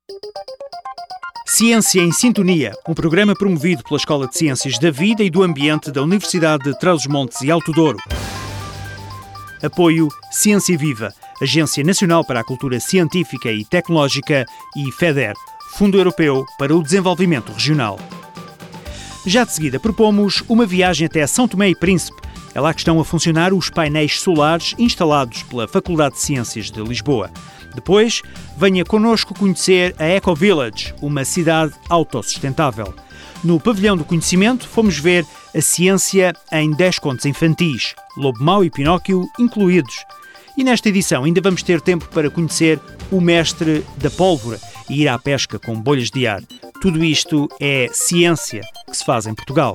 Ciência em Sintonia, um programa promovido pela Escola de Ciências da Vida e do Ambiente da Universidade de Trás-os-Montes e Alto Douro. Apoio Ciência Viva, Agência Nacional para a Cultura Científica e Tecnológica, e FEDER, Fundo Europeu para o Desenvolvimento Regional. Já de seguida propomos uma viagem até São Tomé e Príncipe. É lá que estão a funcionar os painéis solares instalados pela Faculdade de Ciências de Lisboa. Depois, venha connosco conhecer a Eco Village, uma cidade autossustentável. No Pavilhão do Conhecimento, fomos ver a ciência em 10 contos infantis, Lobo Mau e Pinóquio incluídos. E nesta edição ainda vamos ter tempo para conhecer o mestre da pólvora e ir à pesca com bolhas de ar. Tudo isto é ciência que se faz em Portugal.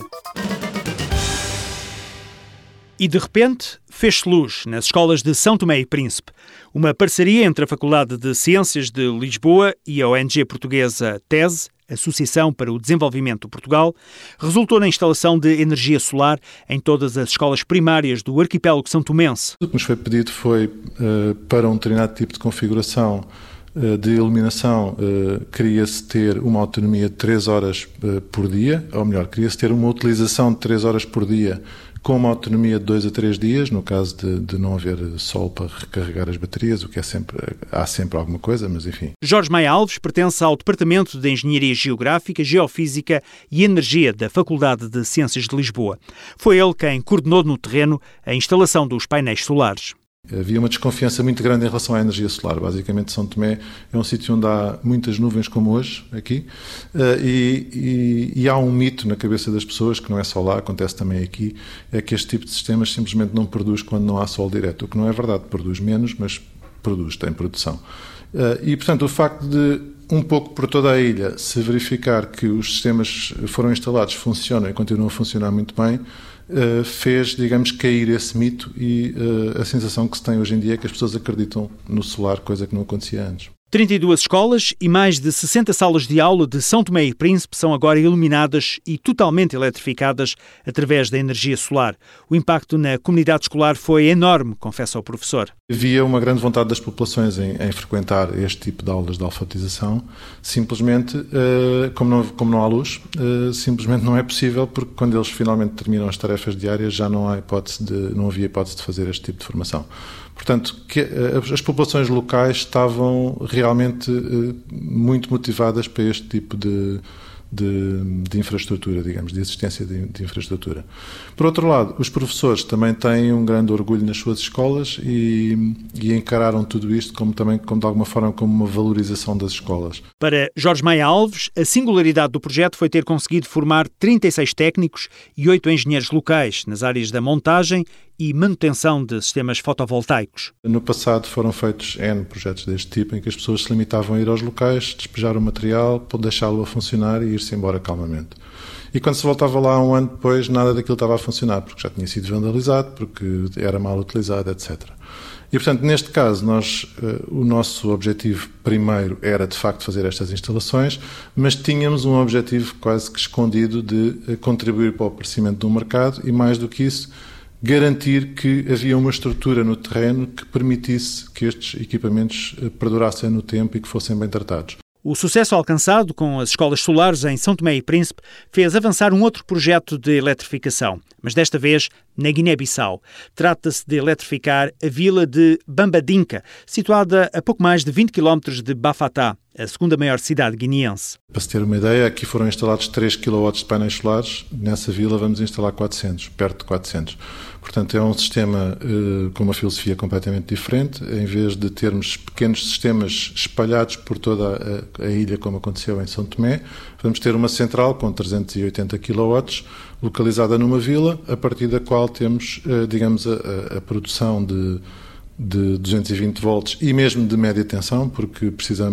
E de repente, fez-se luz nas escolas de São Tomé e Príncipe. Uma parceria entre a Faculdade de Ciências de Lisboa e a ONG portuguesa TESE, Associação para o Desenvolvimento de Portugal, resultou na instalação de energia solar em todas as escolas primárias do arquipélago são-tomense. O que nos foi pedido foi, para um determinado tipo de configuração de iluminação, queria-se ter uma autonomia de 3 horas por dia, ou melhor, queria-se ter uma utilização de 3 horas por dia com uma autonomia de 2 a 3 dias, no caso de não haver sol para recarregar as baterias, o que há sempre alguma coisa, mas enfim. Jorge Maia Alves pertence ao Departamento de Engenharia Geográfica, Geofísica e Energia da Faculdade de Ciências de Lisboa. Foi ele quem coordenou no terreno a instalação dos painéis solares. Havia uma desconfiança muito grande em relação à energia solar. Basicamente, São Tomé é um sítio onde há muitas nuvens como hoje, aqui, e há um mito na cabeça das pessoas, que não é só lá, acontece também aqui, é que este tipo de sistemas simplesmente não produz quando não há sol direto, o que não é verdade, produz menos, mas produz, tem produção. E, portanto, o facto de, um pouco por toda a ilha, se verificar que os sistemas foram instalados, funcionam e continuam a funcionar muito bem, fez, digamos, cair esse mito e a sensação que se tem hoje em dia é que as pessoas acreditam no solar, coisa que não acontecia antes. 32 escolas e mais de 60 salas de aula de São Tomé e Príncipe são agora iluminadas e totalmente eletrificadas através da energia solar. O impacto na comunidade escolar foi enorme, confessa o professor. Havia uma grande vontade das populações em frequentar este tipo de aulas de alfabetização. Simplesmente, como não há luz, simplesmente não é possível, porque quando eles finalmente terminam as tarefas diárias já não havia hipótese de fazer este tipo de formação. Portanto, as populações locais estavam realmente muito motivadas para este tipo de infraestrutura, digamos, de existência de infraestrutura. Por outro lado, os professores também têm um grande orgulho nas suas escolas e encararam tudo isto como de alguma forma como uma valorização das escolas. Para Jorge Maia Alves, a singularidade do projeto foi ter conseguido formar 36 técnicos e 8 engenheiros locais nas áreas da montagem e manutenção de sistemas fotovoltaicos. No passado foram feitos N projetos deste tipo, em que as pessoas se limitavam a ir aos locais, despejar o material, deixá-lo a funcionar e ir-se embora calmamente. E quando se voltava lá um ano depois, nada daquilo estava a funcionar, porque já tinha sido vandalizado, porque era mal utilizado, etc. E, portanto, neste caso, o nosso objetivo primeiro era, de facto, fazer estas instalações, mas tínhamos um objetivo quase que escondido de contribuir para o aparecimento do mercado e, mais do que isso, garantir que havia uma estrutura no terreno que permitisse que estes equipamentos perdurassem no tempo e que fossem bem tratados. O sucesso alcançado com as escolas solares em São Tomé e Príncipe fez avançar um outro projeto de eletrificação, mas desta vez na Guiné-Bissau. Trata-se de eletrificar a vila de Bambadinka, situada a pouco mais de 20 km de Bafatá, a segunda maior cidade guineense. Para se ter uma ideia, aqui foram instalados 3 kW de painéis solares, nessa vila vamos instalar 400, perto de 400. Portanto, é um sistema com uma filosofia completamente diferente. Em vez de termos pequenos sistemas espalhados por toda a ilha, como aconteceu em São Tomé, vamos ter uma central com 380 kW, localizada numa vila, a partir da qual temos, digamos, a produção de 220 volts e mesmo de média tensão, porque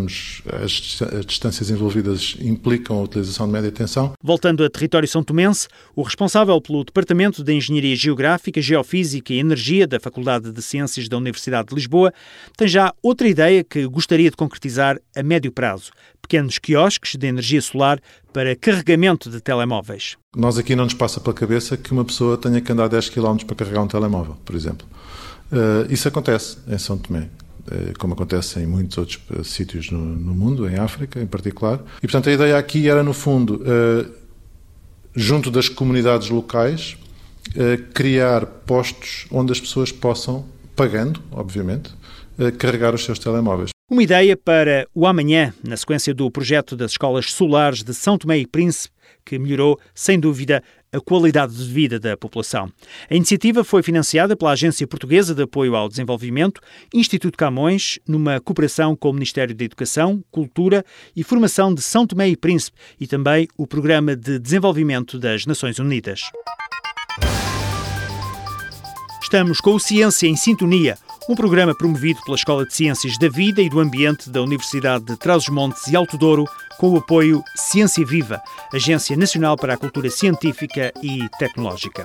as distâncias envolvidas implicam a utilização de média tensão. Voltando a território são-tomense, o responsável pelo Departamento de Engenharia Geográfica, Geofísica e Energia da Faculdade de Ciências da Universidade de Lisboa tem já outra ideia que gostaria de concretizar a médio prazo: pequenos quiosques de energia solar para carregamento de telemóveis. Nós aqui não nos passa pela cabeça que uma pessoa tenha que andar 10 km para carregar um telemóvel, por exemplo. Isso acontece em São Tomé. como acontece em muitos outros sítios no mundo, em África em particular. E, portanto, a ideia aqui era, no fundo, junto das comunidades locais, criar postos onde as pessoas possam, pagando, obviamente, carregar os seus telemóveis. Uma ideia para o amanhã, na sequência do projeto das escolas solares de São Tomé e Príncipe, que melhorou, sem dúvida, a qualidade de vida da população. A iniciativa foi financiada pela Agência Portuguesa de Apoio ao Desenvolvimento, Instituto Camões, numa cooperação com o Ministério da Educação, Cultura e Formação de São Tomé e Príncipe e também o Programa de Desenvolvimento das Nações Unidas. Estamos com o Ciência em Sintonia, um programa promovido pela Escola de Ciências da Vida e do Ambiente da Universidade de Trás-os-Montes e Alto Douro, com o apoio Ciência Viva, Agência Nacional para a Cultura Científica e Tecnológica.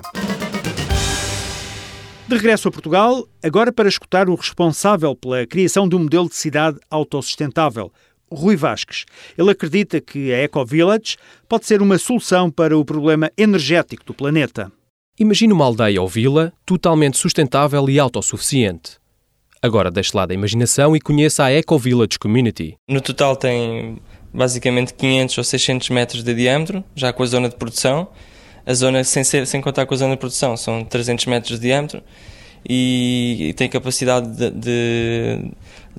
De regresso a Portugal, agora para escutar o responsável pela criação de um modelo de cidade autossustentável, Rui Vasques. Ele acredita que a Ecovillage pode ser uma solução para o problema energético do planeta. Imagine uma aldeia ou vila totalmente sustentável e autossuficiente. Agora deixe lá da imaginação e conheça a Ecovillage Community. No total tem basicamente 500 ou 600 metros de diâmetro, já com a zona de produção. A zona, sem contar com a zona de produção, são 300 metros de diâmetro e tem capacidade de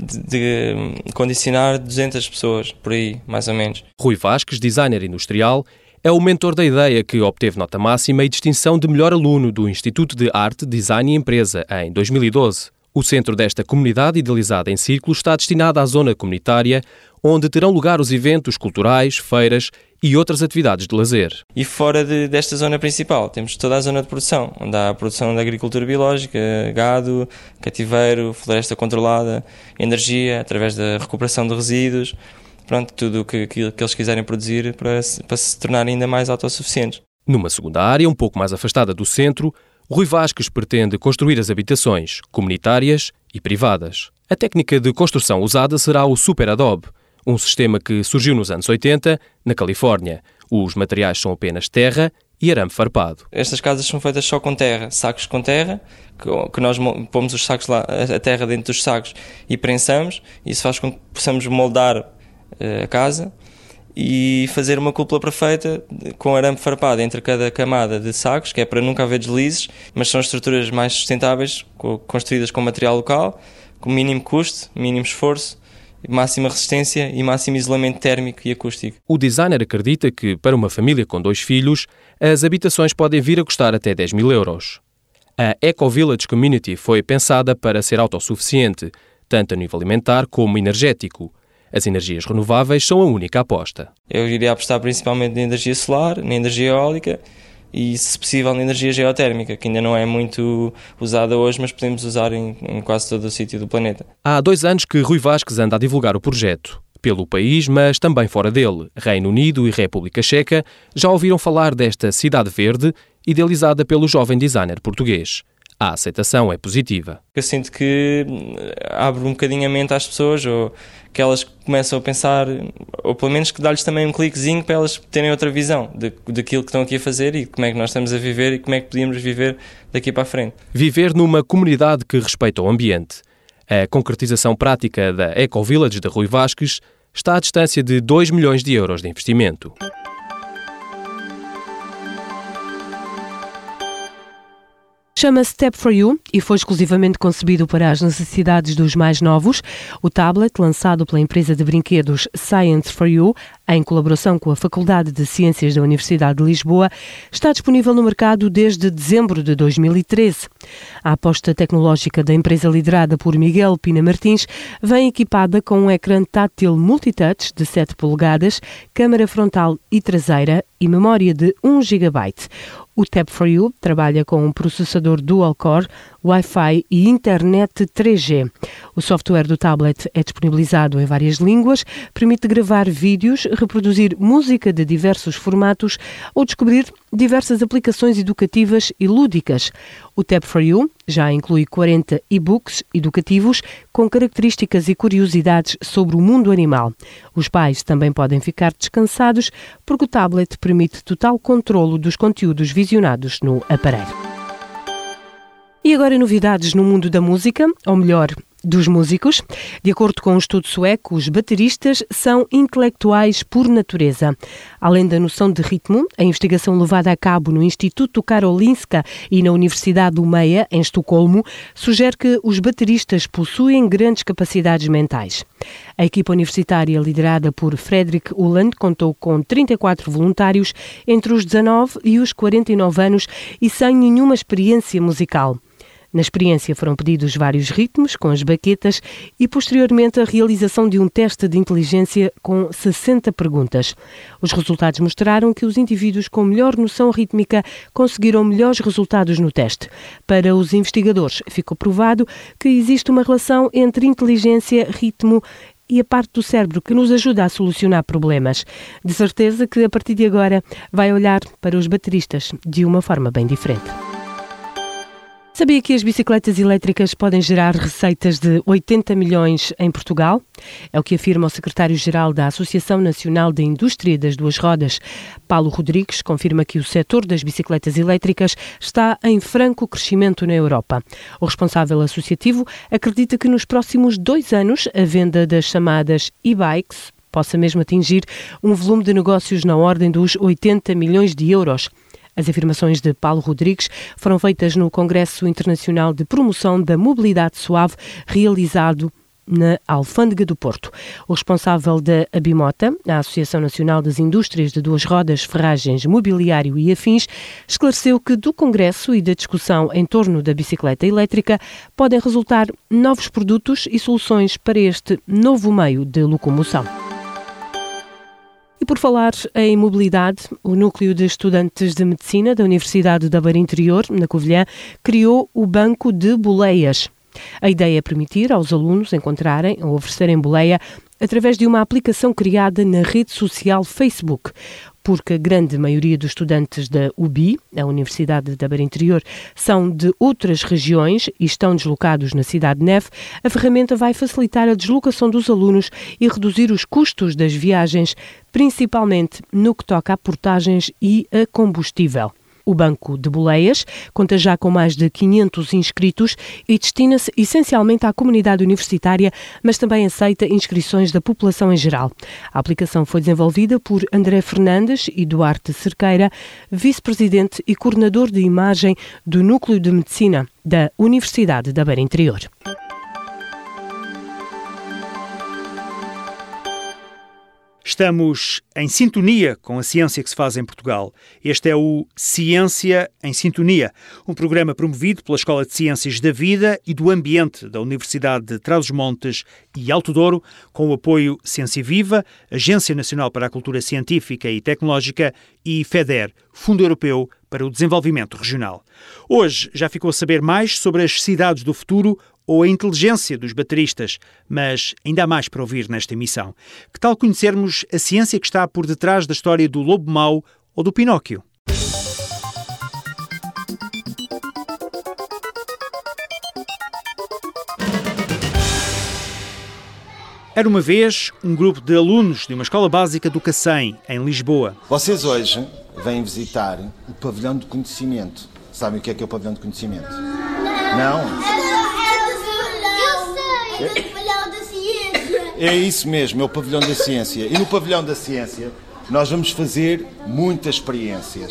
condicionar 200 pessoas, por aí, mais ou menos. Rui Vasques, designer industrial, é o mentor da ideia que obteve nota máxima e distinção de melhor aluno do Instituto de Arte, Design e Empresa em 2012. O centro desta comunidade, idealizada em círculo, está destinado à zona comunitária, onde terão lugar os eventos culturais, feiras e outras atividades de lazer. E fora desta zona principal, temos toda a zona de produção, onde há a produção da agricultura biológica, gado, cativeiro, floresta controlada, energia, através da recuperação de resíduos, pronto, tudo o que eles quiserem produzir para se tornarem ainda mais autossuficientes. Numa segunda área, um pouco mais afastada do centro, Rui Vasques pretende construir as habitações comunitárias e privadas. A técnica de construção usada será o Super Adobe, um sistema que surgiu nos anos 80, na Califórnia. Os materiais são apenas terra e arame farpado. Estas casas são feitas só com terra, sacos com terra, que nós pomos os sacos lá, a terra dentro dos sacos e prensamos. Isso faz com que possamos moldar a casa e fazer uma cúpula perfeita com arame farpado entre cada camada de sacos, que é para nunca haver deslizes, mas são estruturas mais sustentáveis, construídas com material local, com mínimo custo, mínimo esforço, máxima resistência e máximo isolamento térmico e acústico. O designer acredita que, para uma família com 2 filhos, as habitações podem vir a custar até 10.000 euros. A Ecovillage Community foi pensada para ser autossuficiente, tanto a nível alimentar como energético. As energias renováveis são a única aposta. Eu iria apostar principalmente na energia solar, na energia eólica e, se possível, na energia geotérmica, que ainda não é muito usada hoje, mas podemos usar em quase todo o sítio do planeta. Há 2 anos que Rui Vasques anda a divulgar o projeto. Pelo país, mas também fora dele, Reino Unido e República Checa, já ouviram falar desta cidade verde, idealizada pelo jovem designer português. A aceitação é positiva. Eu sinto que abre um bocadinho a mente às pessoas, ou que elas começam a pensar, ou pelo menos que dá-lhes também um cliquezinho para elas terem outra visão daquilo que estão aqui a fazer e como é que nós estamos a viver e como é que podíamos viver daqui para a frente. Viver numa comunidade que respeita o ambiente. A concretização prática da Ecovillage de Rui Vasques está à distância de 2 milhões de euros de investimento. Chama-se Tap4U e foi exclusivamente concebido para as necessidades dos mais novos. O tablet, lançado pela empresa de brinquedos Science4U, em colaboração com a Faculdade de Ciências da Universidade de Lisboa, está disponível no mercado desde dezembro de 2013. A aposta tecnológica da empresa liderada por Miguel Pina Martins vem equipada com um ecrã tátil multitouch de 7 polegadas, câmara frontal e traseira e memória de 1 GB. O Tap4U trabalha com um processador dual-core, Wi-Fi e internet 3G. O software do tablet é disponibilizado em várias línguas, permite gravar vídeos, reproduzir música de diversos formatos ou descobrir diversas aplicações educativas e lúdicas. O Tap4U já inclui 40 e-books educativos com características e curiosidades sobre o mundo animal. Os pais também podem ficar descansados porque o tablet permite total controlo dos conteúdos visionados no aparelho. E agora novidades no mundo da música, ou melhor, dos músicos. De acordo com um estudo sueco, os bateristas são intelectuais por natureza. Além da noção de ritmo, a investigação levada a cabo no Instituto Karolinska e na Universidade Umeå, em Estocolmo, sugere que os bateristas possuem grandes capacidades mentais. A equipa universitária, liderada por Fredrik Uland, contou com 34 voluntários entre os 19 e os 49 anos e sem nenhuma experiência musical. Na experiência foram pedidos vários ritmos com as baquetas e, posteriormente, a realização de um teste de inteligência com 60 perguntas. Os resultados mostraram que os indivíduos com melhor noção rítmica conseguiram melhores resultados no teste. Para os investigadores, ficou provado que existe uma relação entre inteligência, ritmo e a parte do cérebro que nos ajuda a solucionar problemas. De certeza que, a partir de agora, vai olhar para os bateristas de uma forma bem diferente. Sabia que as bicicletas elétricas podem gerar receitas de 80 milhões em Portugal? É o que afirma o secretário-geral da Associação Nacional da Indústria das Duas Rodas. Paulo Rodrigues confirma que o setor das bicicletas elétricas está em franco crescimento na Europa. O responsável associativo acredita que nos próximos 2 anos a venda das chamadas e-bikes possa mesmo atingir um volume de negócios na ordem dos 80 milhões de euros. As afirmações de Paulo Rodrigues foram feitas no Congresso Internacional de Promoção da Mobilidade Suave, realizado na Alfândega do Porto. O responsável da Abimota, a Associação Nacional das Indústrias de Duas Rodas, Ferragens, Mobiliário e Afins, esclareceu que do Congresso e da discussão em torno da bicicleta elétrica podem resultar novos produtos e soluções para este novo meio de locomoção. E por falar em mobilidade, o Núcleo de Estudantes de Medicina da Universidade da Beira Interior, na Covilhã, criou o Banco de Boleias. A ideia é permitir aos alunos encontrarem ou oferecerem boleia através de uma aplicação criada na rede social Facebook. Porque a grande maioria dos estudantes da UBI, a Universidade da Beira Interior, são de outras regiões e estão deslocados na Cidade Neve, a ferramenta vai facilitar a deslocação dos alunos e reduzir os custos das viagens, principalmente no que toca a portagens e a combustível. O Banco de Boleias conta já com mais de 500 inscritos e destina-se essencialmente à comunidade universitária, mas também aceita inscrições da população em geral. A aplicação foi desenvolvida por André Fernandes e Duarte Cerqueira, vice-presidente e coordenador de imagem do Núcleo de Medicina da Universidade da Beira Interior. Estamos em sintonia com a ciência que se faz em Portugal. Este é o Ciência em Sintonia, um programa promovido pela Escola de Ciências da Vida e do Ambiente da Universidade de Trás-os-Montes e Alto Douro, com o apoio Ciência Viva, Agência Nacional para a Cultura Científica e Tecnológica e FEDER, Fundo Europeu para o Desenvolvimento Regional. Hoje já ficou a saber mais sobre as cidades do futuro ou a inteligência dos bateristas, mas ainda há mais para ouvir nesta emissão. Que tal conhecermos a ciência que está por detrás da história do lobo mau ou do Pinóquio? Era uma vez um grupo de alunos de uma escola básica do Cacém, em Lisboa. Vocês hoje vêm visitar o pavilhão de conhecimento. Sabem o que é o pavilhão de conhecimento? Não? É o pavilhão da ciência. É isso mesmo, é o pavilhão da ciência. E no pavilhão da ciência nós vamos fazer muitas experiências.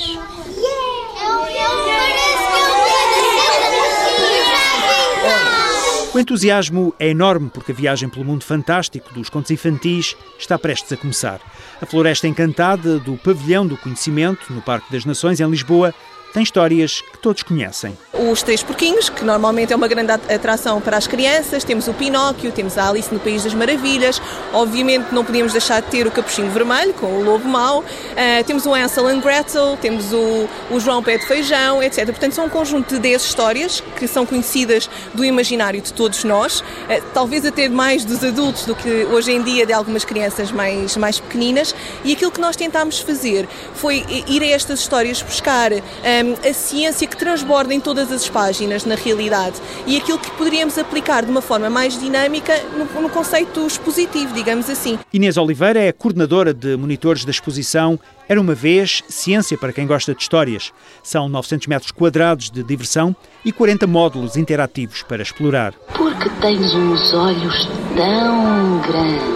O entusiasmo é enorme porque a viagem pelo mundo fantástico dos contos infantis está prestes a começar. A Floresta Encantada do Pavilhão do Conhecimento, no Parque das Nações, em Lisboa, tem histórias que todos conhecem. Os Três Porquinhos, que normalmente é uma grande atração para as crianças, temos o Pinóquio, temos a Alice no País das Maravilhas, obviamente não podíamos deixar de ter o Capuchinho Vermelho, com o Lobo Mau, temos o Hansel and Gretel, temos o João Pé de Feijão, etc. Portanto, são um conjunto de 10 histórias que são conhecidas do imaginário de todos nós, talvez até mais dos adultos do que hoje em dia de algumas crianças mais pequeninas, e aquilo que nós tentámos fazer foi ir a estas histórias buscar a ciência que transborda em todas todas as páginas, na realidade, e aquilo que poderíamos aplicar de uma forma mais dinâmica no conceito expositivo, digamos assim. Inês Oliveira é a coordenadora de monitores da exposição Era uma vez, ciência para quem gosta de histórias. São 900 metros quadrados de diversão e 40 módulos interativos para explorar. Porque tens uns olhos tão grandes.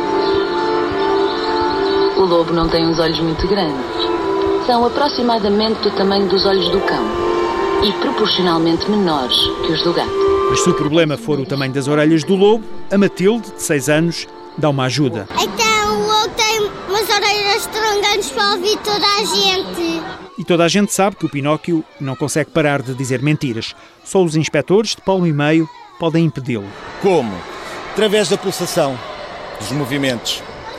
O lobo não tem uns olhos muito grandes. São aproximadamente do tamanho dos olhos do cão e proporcionalmente menores que os do gato. Mas se o problema for o tamanho das orelhas do lobo, a Matilde, de 6 anos, dá uma ajuda. Então o lobo tem umas orelhas tão grandes para ouvir toda a gente. E toda a gente sabe que o Pinóquio não consegue parar de dizer mentiras. Só os inspectores de palmo e meio podem impedi-lo. Como? Através da pulsação dos movimentos.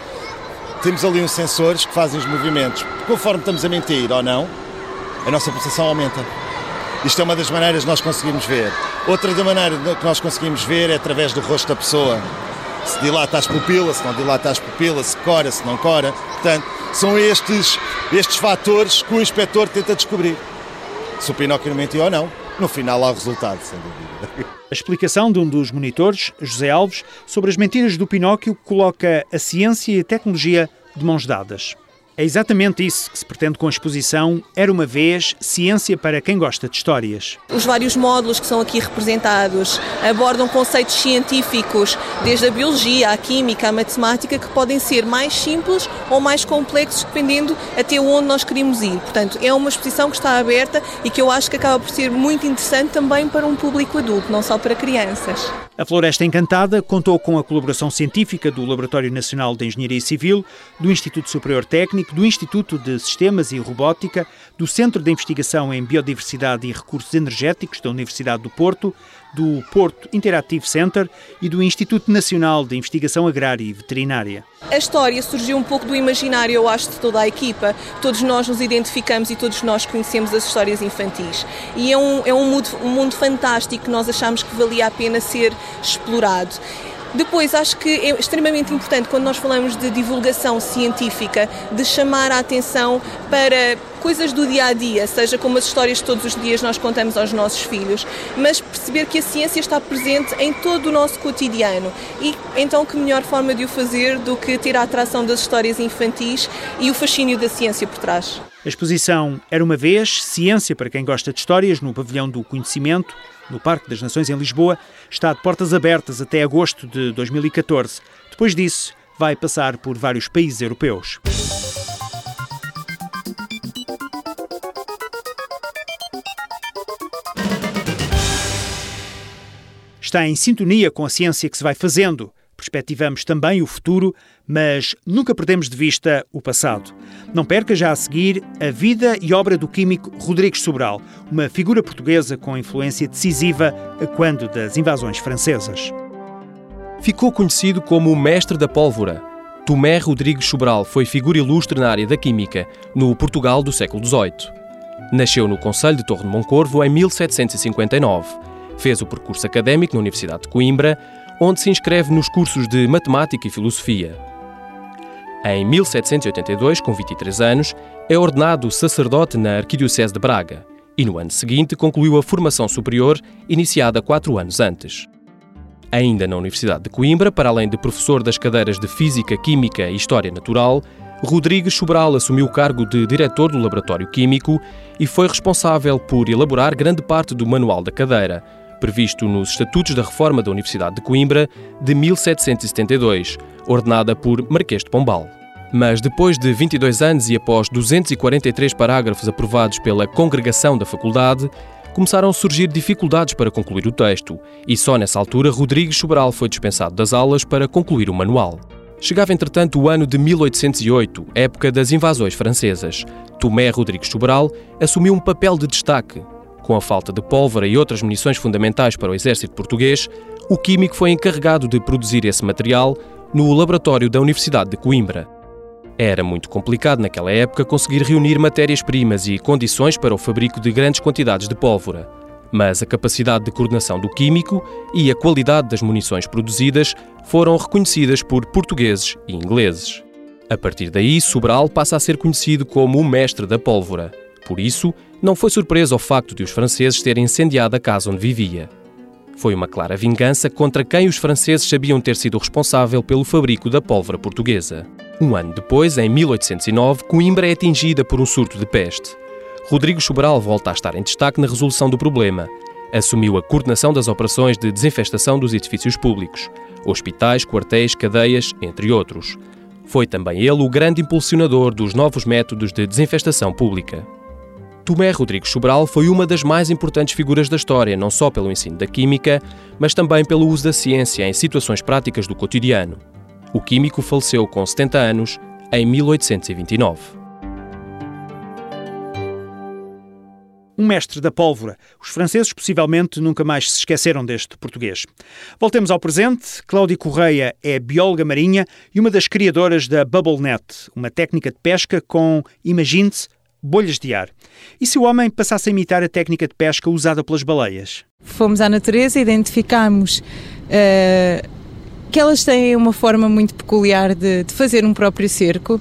Temos ali uns sensores que fazem os movimentos. Conforme estamos a mentir ou não, a nossa pulsação aumenta. Isto é uma das maneiras que nós conseguimos ver. Outra da maneira que nós conseguimos ver é através do rosto da pessoa. Se dilata as pupilas, se não dilata as pupilas, se cora, se não cora. Portanto, são estes fatores que o inspetor tenta descobrir. Se o Pinóquio não mentiu ou não, no final há o resultado, sem dúvida. A explicação de um dos monitores, José Alves, sobre as mentiras do Pinóquio coloca a ciência e a tecnologia de mãos dadas. É exatamente isso que se pretende com a exposição Era uma vez, ciência para quem gosta de histórias. Os vários módulos que são aqui representados abordam conceitos científicos, desde a biologia, a química, a matemática, que podem ser mais simples ou mais complexos, dependendo até onde nós queremos ir. Portanto, é uma exposição que está aberta e que eu acho que acaba por ser muito interessante também para um público adulto, não só para crianças. A Floresta Encantada contou com a colaboração científica do Laboratório Nacional de Engenharia Civil, do Instituto Superior Técnico, do Instituto de Sistemas e Robótica, do Centro de Investigação em Biodiversidade e Recursos Energéticos da Universidade do Porto, do Porto Interactive Center e do Instituto Nacional de Investigação Agrária e Veterinária. A história surgiu um pouco do imaginário, eu acho, de toda a equipa. Todos nós nos identificamos e todos nós conhecemos as histórias infantis. E é um mundo fantástico que nós achamos que valia a pena ser explorado. Depois, acho que é extremamente importante, quando nós falamos de divulgação científica, de chamar a atenção para coisas do dia-a-dia, seja como as histórias que todos os dias nós contamos aos nossos filhos, mas perceber que a ciência está presente em todo o nosso cotidiano. E então, que melhor forma de o fazer do que ter a atração das histórias infantis e o fascínio da ciência por trás. A exposição Era uma vez, ciência para quem gosta de histórias, no Pavilhão do Conhecimento, no Parque das Nações em Lisboa, está de portas abertas até agosto de 2014. Depois disso, vai passar por vários países europeus. Está em sintonia com a ciência que se vai fazendo. Perspectivamos também o futuro, mas nunca perdemos de vista o passado. Não perca já a seguir a vida e obra do químico Rodrigues Sobral, uma figura portuguesa com influência decisiva a quando das invasões francesas. Ficou conhecido como o mestre da pólvora. Tomé Rodrigues Sobral foi figura ilustre na área da química, no Portugal do século XVIII. Nasceu no concelho de Torre de Moncorvo em 1759. Fez o percurso académico na Universidade de Coimbra, onde se inscreve nos cursos de Matemática e Filosofia. Em 1782, com 23 anos, é ordenado sacerdote na Arquidiocese de Braga e no ano seguinte concluiu a formação superior, iniciada 4 anos antes. Ainda na Universidade de Coimbra, para além de professor das cadeiras de Física, Química e História Natural, Rodrigues Sobral assumiu o cargo de diretor do Laboratório Químico e foi responsável por elaborar grande parte do manual da cadeira, previsto nos Estatutos da Reforma da Universidade de Coimbra de 1772, ordenada por Marquês de Pombal. Mas depois de 22 anos e após 243 parágrafos aprovados pela congregação da faculdade, começaram a surgir dificuldades para concluir o texto e só nessa altura Rodrigues Sobral foi dispensado das aulas para concluir o manual. Chegava entretanto o ano de 1808, época das invasões francesas. Tomé Rodrigues Sobral assumiu um papel de destaque. Com a falta de pólvora e outras munições fundamentais para o exército português, o químico foi encarregado de produzir esse material no laboratório da Universidade de Coimbra. Era muito complicado naquela época conseguir reunir matérias-primas e condições para o fabrico de grandes quantidades de pólvora, mas a capacidade de coordenação do químico e a qualidade das munições produzidas foram reconhecidas por portugueses e ingleses. A partir daí, Sobral passa a ser conhecido como o mestre da pólvora. Por isso, não foi surpresa o facto de os franceses terem incendiado a casa onde vivia. Foi uma clara vingança contra quem os franceses sabiam ter sido responsável pelo fabrico da pólvora portuguesa. Um ano depois, em 1809, Coimbra é atingida por um surto de peste. Rodrigo Sobral volta a estar em destaque na resolução do problema. Assumiu a coordenação das operações de desinfestação dos edifícios públicos, hospitais, quartéis, cadeias, entre outros. Foi também ele o grande impulsionador dos novos métodos de desinfestação pública. Tomé Rodrigues Sobral foi uma das mais importantes figuras da história, não só pelo ensino da química, mas também pelo uso da ciência em situações práticas do cotidiano. O químico faleceu com 70 anos, em 1829. Um mestre da pólvora. Os franceses possivelmente nunca mais se esqueceram deste português. Voltemos ao presente. Cláudia Correia é bióloga marinha e uma das criadoras da Bubble Net, uma técnica de pesca com, imagine-se, bolhas de ar. E se o homem passasse a imitar a técnica de pesca usada pelas baleias? Fomos à natureza e identificámos que elas têm uma forma muito peculiar de fazer um próprio cerco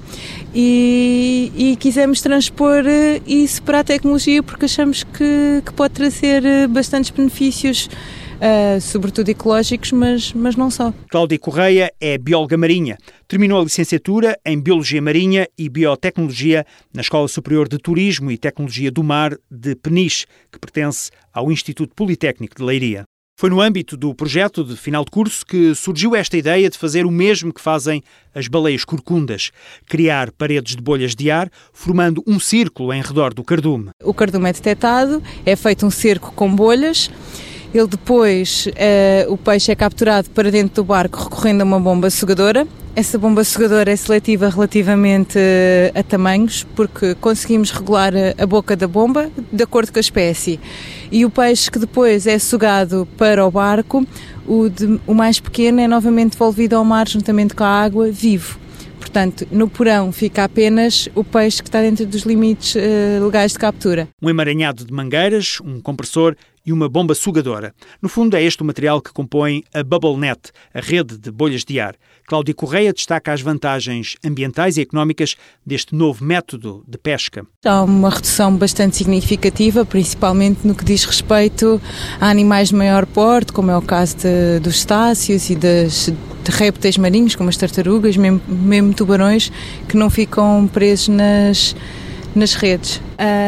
e quisemos transpor isso para a tecnologia porque achamos que pode trazer bastantes benefícios, sobretudo ecológicos, mas não só. Cláudia Correia é bióloga marinha. Terminou a licenciatura em Biologia Marinha e Biotecnologia na Escola Superior de Turismo e Tecnologia do Mar de Peniche, que pertence ao Instituto Politécnico de Leiria. Foi no âmbito do projeto de final de curso que surgiu esta ideia de fazer o mesmo que fazem as baleias corcundas, criar paredes de bolhas de ar, formando um círculo em redor do cardume. O cardume é detectado, é feito um cerco com bolhas. Ele depois, o peixe é capturado para dentro do barco recorrendo a uma bomba sugadora. Essa bomba sugadora é seletiva relativamente a tamanhos, porque conseguimos regular a boca da bomba de acordo com a espécie. E o peixe que depois é sugado para o barco, o mais pequeno é novamente devolvido ao mar juntamente com a água, vivo. Portanto, no porão fica apenas o peixe que está dentro dos limites legais de captura. Um emaranhado de mangueiras, um compressor e uma bomba sugadora. No fundo, é este o material que compõe a Bubble Net, a rede de bolhas de ar. Cláudia Correia destaca as vantagens ambientais e económicas deste novo método de pesca. Há uma redução bastante significativa, principalmente no que diz respeito a animais de maior porte, como é o caso dos cetáceos e de répteis marinhos, como as tartarugas, mesmo tubarões, que não ficam presos nas redes.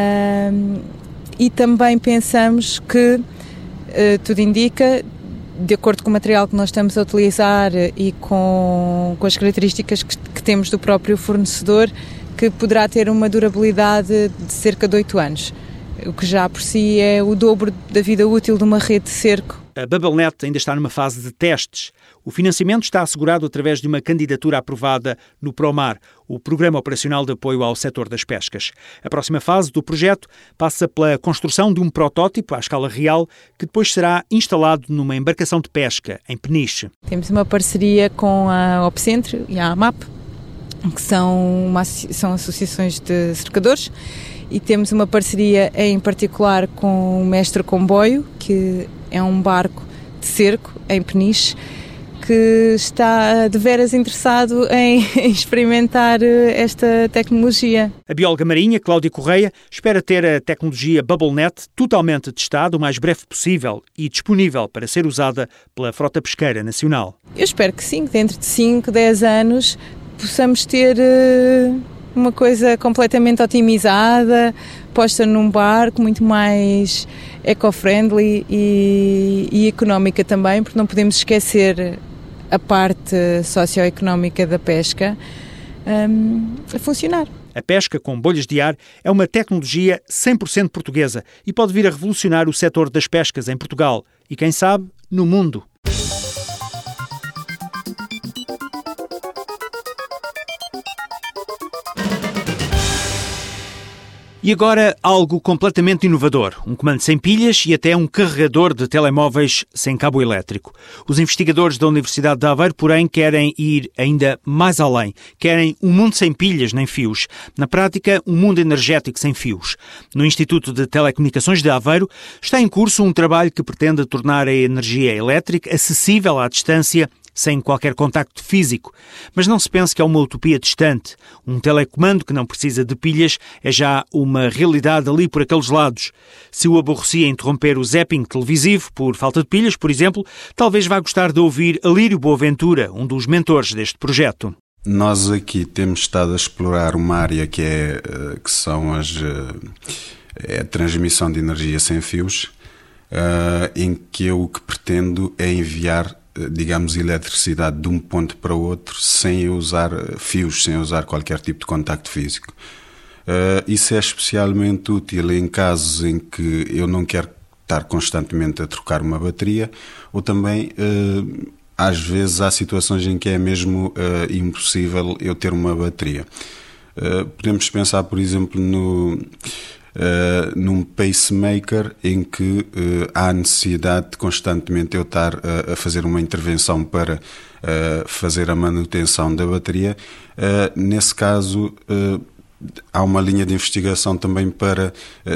E também pensamos que, tudo indica, de acordo com o material que nós estamos a utilizar e com as características que temos do próprio fornecedor, que poderá ter uma durabilidade de cerca de 8 anos, o que já por si é o dobro da vida útil de uma rede de cerco. A Bubble Net ainda está numa fase de testes. O financiamento está assegurado através de uma candidatura aprovada no PROMAR, o Programa Operacional de Apoio ao Setor das Pescas. A próxima fase do projeto passa pela construção de um protótipo à escala real que depois será instalado numa embarcação de pesca em Peniche. Temos uma parceria com a Opcentre e a AMAP, que são associações de cercadores, e temos uma parceria em particular com o Mestre Comboio, que é um barco de cerco em Peniche, que está de veras interessado em experimentar esta tecnologia. A bióloga marinha, Cláudia Correia, espera ter a tecnologia Bubble Net totalmente testada o mais breve possível e disponível para ser usada pela frota pesqueira nacional. Eu espero que sim, que dentro de 5, 10 anos possamos ter uma coisa completamente otimizada, posta num barco, muito mais eco-friendly e económica também, porque não podemos esquecer a parte socioeconómica da pesca a funcionar. A pesca com bolhas de ar é uma tecnologia 100% portuguesa e pode vir a revolucionar o setor das pescas em Portugal e, quem sabe, no mundo. E agora algo completamente inovador, um comando sem pilhas e até um carregador de telemóveis sem cabo elétrico. Os investigadores da Universidade de Aveiro, porém, querem ir ainda mais além. Querem um mundo sem pilhas nem fios. Na prática, um mundo energético sem fios. No Instituto de Telecomunicações de Aveiro está em curso um trabalho que pretende tornar a energia elétrica acessível à distância, sem qualquer contacto físico. Mas não se pense que é uma utopia distante. Um telecomando que não precisa de pilhas é já uma realidade ali por aqueles lados. Se o aborrecia interromper o zapping televisivo por falta de pilhas, por exemplo, talvez vá gostar de ouvir Alírio Boaventura, um dos mentores deste projeto. Nós aqui temos estado a explorar uma área que são a transmissão de energia sem fios, em que eu o que pretendo é enviar, digamos, eletricidade de um ponto para o outro sem usar fios, sem usar qualquer tipo de contacto físico. Isso é especialmente útil em casos em que eu não quero estar constantemente a trocar uma bateria, ou também às vezes há situações em que é mesmo impossível eu ter uma bateria. Podemos pensar, por exemplo, num pacemaker em que há necessidade de constantemente eu estar a fazer uma intervenção para fazer a manutenção da bateria. Nesse caso, há uma linha de investigação também para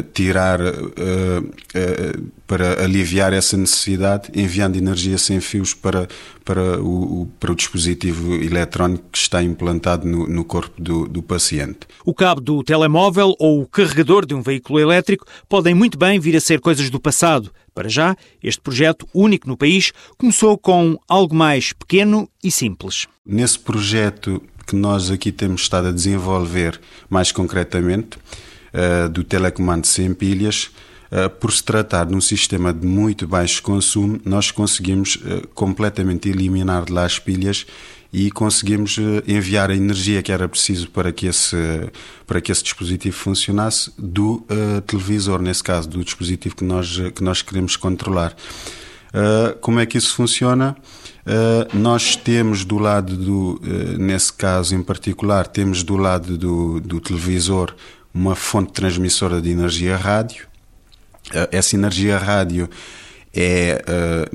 para aliviar essa necessidade, enviando energia sem fios para o dispositivo eletrónico que está implantado no corpo do paciente. O cabo do telemóvel ou o carregador de um veículo elétrico podem muito bem vir a ser coisas do passado. Para já, este projeto, único no país, começou com algo mais pequeno e simples. Nesse projeto que nós aqui temos estado a desenvolver, mais concretamente, do telecomando sem pilhas, por se tratar de um sistema de muito baixo consumo, nós conseguimos completamente eliminar de lá as pilhas e conseguimos enviar a energia que era preciso para que esse dispositivo funcionasse do televisor, nesse caso, do dispositivo que nós queremos controlar. Como é que isso funciona? Nós temos do lado nesse caso em particular, temos do lado do televisor uma fonte transmissora de energia rádio. Essa energia rádio é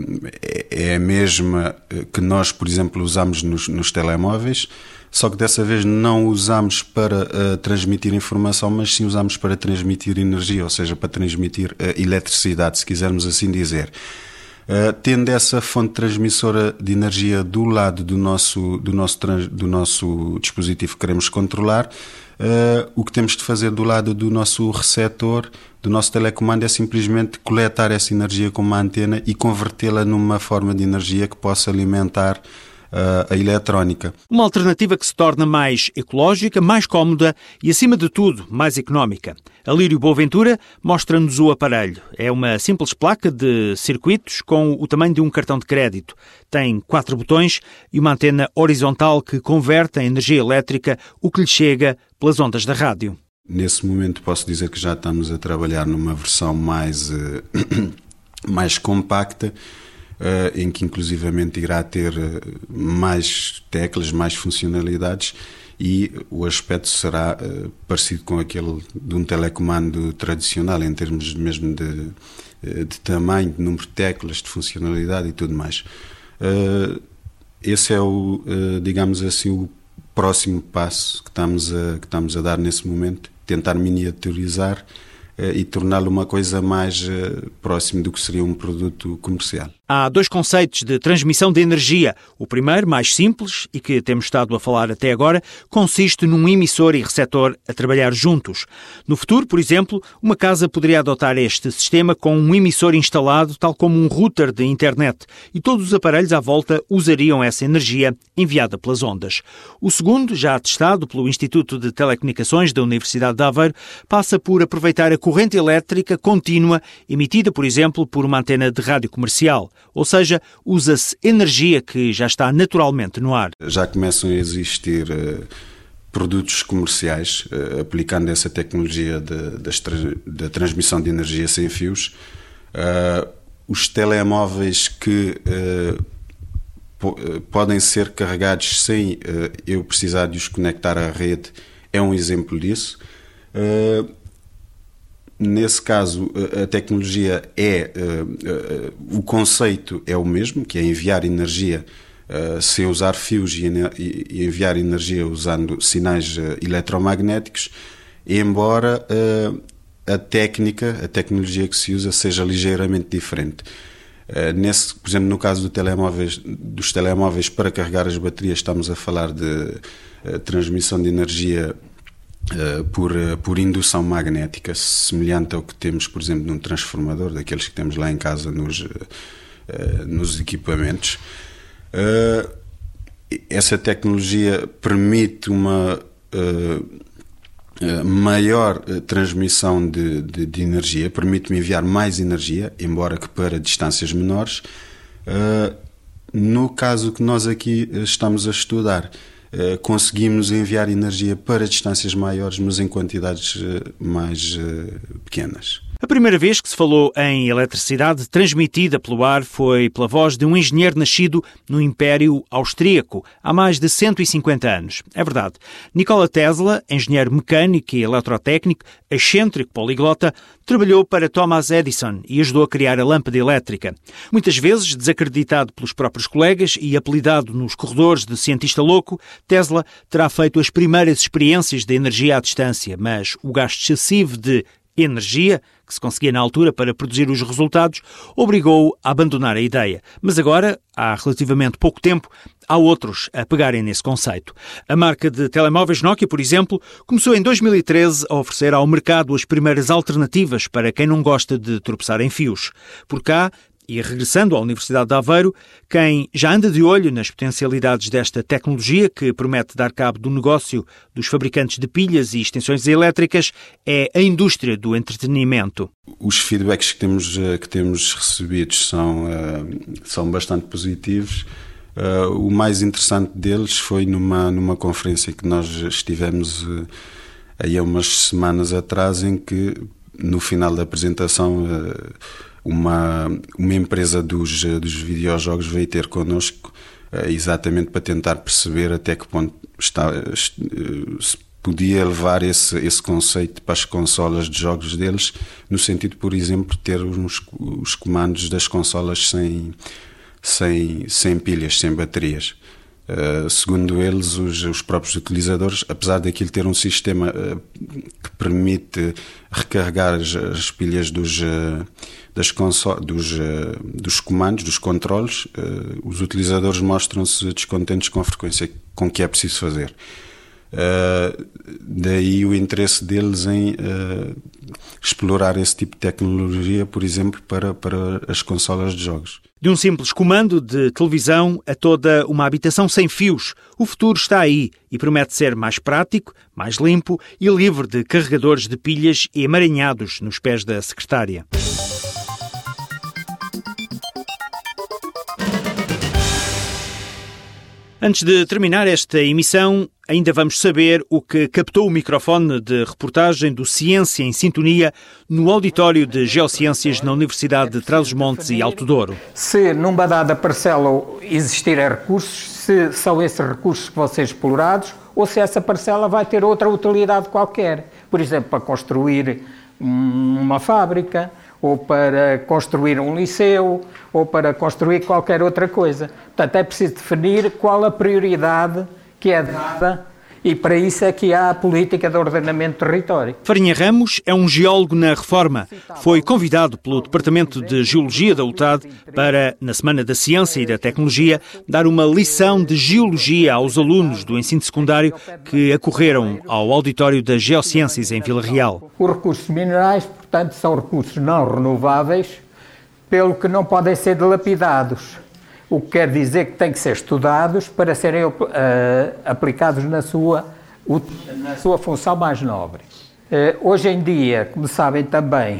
a mesma que nós, por exemplo, usamos nos telemóveis, só que dessa vez não usamos para transmitir informação, mas sim usamos para transmitir energia, ou seja, para transmitir eletricidade, se quisermos assim dizer. Tendo essa fonte transmissora de energia do lado do nosso dispositivo que queremos controlar, o que temos de fazer do lado do nosso receptor, do nosso telecomando, é simplesmente coletar essa energia com uma antena e convertê-la numa forma de energia que possa alimentar a eletrónica. Uma alternativa que se torna mais ecológica, mais cómoda e, acima de tudo, mais económica. Alírio Boaventura mostra-nos o aparelho. É uma simples placa de circuitos com o tamanho de um cartão de crédito. Tem 4 botões e uma antena horizontal que converte em energia elétrica o que lhe chega pelas ondas da rádio. Nesse momento posso dizer que já estamos a trabalhar numa versão mais compacta, em que inclusivamente irá ter mais teclas, mais funcionalidades, e o aspecto será parecido com aquele de um telecomando tradicional, em termos mesmo de tamanho, de número de teclas, de funcionalidade e tudo mais. Esse é digamos assim, o próximo passo que estamos a dar nesse momento, tentar miniaturizar e torná-lo uma coisa mais próxima do que seria um produto comercial. Há 2 conceitos de transmissão de energia. O primeiro, mais simples, e que temos estado a falar até agora, consiste num emissor e receptor a trabalhar juntos. No futuro, por exemplo, uma casa poderia adotar este sistema com um emissor instalado, tal como um router de internet, e todos os aparelhos à volta usariam essa energia enviada pelas ondas. O segundo, já testado pelo Instituto de Telecomunicações da Universidade de Aveiro, passa por aproveitar a corrente elétrica contínua emitida, por exemplo, por uma antena de rádio comercial. Ou seja, usa-se energia que já está naturalmente no ar. Já começam a existir produtos comerciais aplicando essa tecnologia da transmissão de energia sem fios. Os telemóveis que podem ser carregados sem eu precisar de os conectar à rede é um exemplo disso. Nesse caso, a tecnologia o conceito é o mesmo, que é enviar energia sem usar fios e enviar energia usando sinais eletromagnéticos, embora a tecnologia que se usa seja ligeiramente diferente. Por exemplo, no caso dos telemóveis, para carregar as baterias, estamos a falar de transmissão de energia por indução magnética, semelhante ao que temos, por exemplo, num transformador, daqueles que temos lá em casa nos equipamentos. Essa tecnologia permite uma maior transmissão de energia, permite-me enviar mais energia, embora que para distâncias menores. No caso que nós aqui estamos a estudar, conseguimos enviar energia para distâncias maiores, mas em quantidades mais pequenas. A primeira vez que se falou em eletricidade transmitida pelo ar foi pela voz de um engenheiro nascido no Império Austríaco, há mais de 150 anos. É verdade. Nikola Tesla, engenheiro mecânico e eletrotécnico, excêntrico poliglota, trabalhou para Thomas Edison e ajudou a criar a lâmpada elétrica. Muitas vezes desacreditado pelos próprios colegas e apelidado nos corredores de cientista louco, Tesla terá feito as primeiras experiências de energia à distância, mas o gasto excessivo de energia, que se conseguia na altura para produzir os resultados, obrigou-o a abandonar a ideia. Mas agora, há relativamente pouco tempo, há outros a pegarem nesse conceito. A marca de telemóveis Nokia, por exemplo, começou em 2013 a oferecer ao mercado as primeiras alternativas para quem não gosta de tropeçar em fios. Por cá, e regressando à Universidade de Aveiro, quem já anda de olho nas potencialidades desta tecnologia que promete dar cabo do negócio dos fabricantes de pilhas e extensões elétricas é a indústria do entretenimento. Os feedbacks que temos recebidos são bastante positivos. O mais interessante deles foi numa conferência que nós estivemos aí há umas semanas atrás, em que no final da apresentação uma empresa dos videojogos veio ter connosco exatamente para tentar perceber até que ponto se podia levar esse conceito para as consolas de jogos deles, no sentido, por exemplo, de ter os comandos das consolas sem pilhas, sem baterias. Segundo eles, os próprios utilizadores, apesar daquilo ter um sistema que permite recarregar as pilhas dos comandos, dos controles, os utilizadores mostram-se descontentes com a frequência com que é preciso fazer. Daí o interesse deles em explorar esse tipo de tecnologia, por exemplo, para as consolas de jogos. De um simples comando de televisão a toda uma habitação sem fios, o futuro está aí e promete ser mais prático, mais limpo e livre de carregadores de pilhas emaranhados nos pés da secretária. Antes de terminar esta emissão, ainda vamos saber o que captou o microfone de reportagem do Ciência em Sintonia no auditório de Geociências na Universidade de Trás-os-Montes e Alto Douro. Se numa dada parcela existirem recursos, se são esses recursos que vão ser explorados ou se essa parcela vai ter outra utilidade qualquer. Por exemplo, para construir uma fábrica, ou para construir um liceu, ou para construir qualquer outra coisa. Portanto, é preciso definir qual a prioridade que é dada, e para isso é que há a política de ordenamento do território. Farinha Ramos é um geólogo na Reforma. Foi convidado pelo Departamento de Geologia da UTAD para, na Semana da Ciência e da Tecnologia, dar uma lição de geologia aos alunos do ensino secundário que acorreram ao auditório das Geociências em Vila Real. Os recursos minerais, portanto, são recursos não renováveis, pelo que não podem ser dilapidados. O que quer dizer que têm que ser estudados para serem aplicados na sua função mais nobre. Hoje em dia, como sabem também,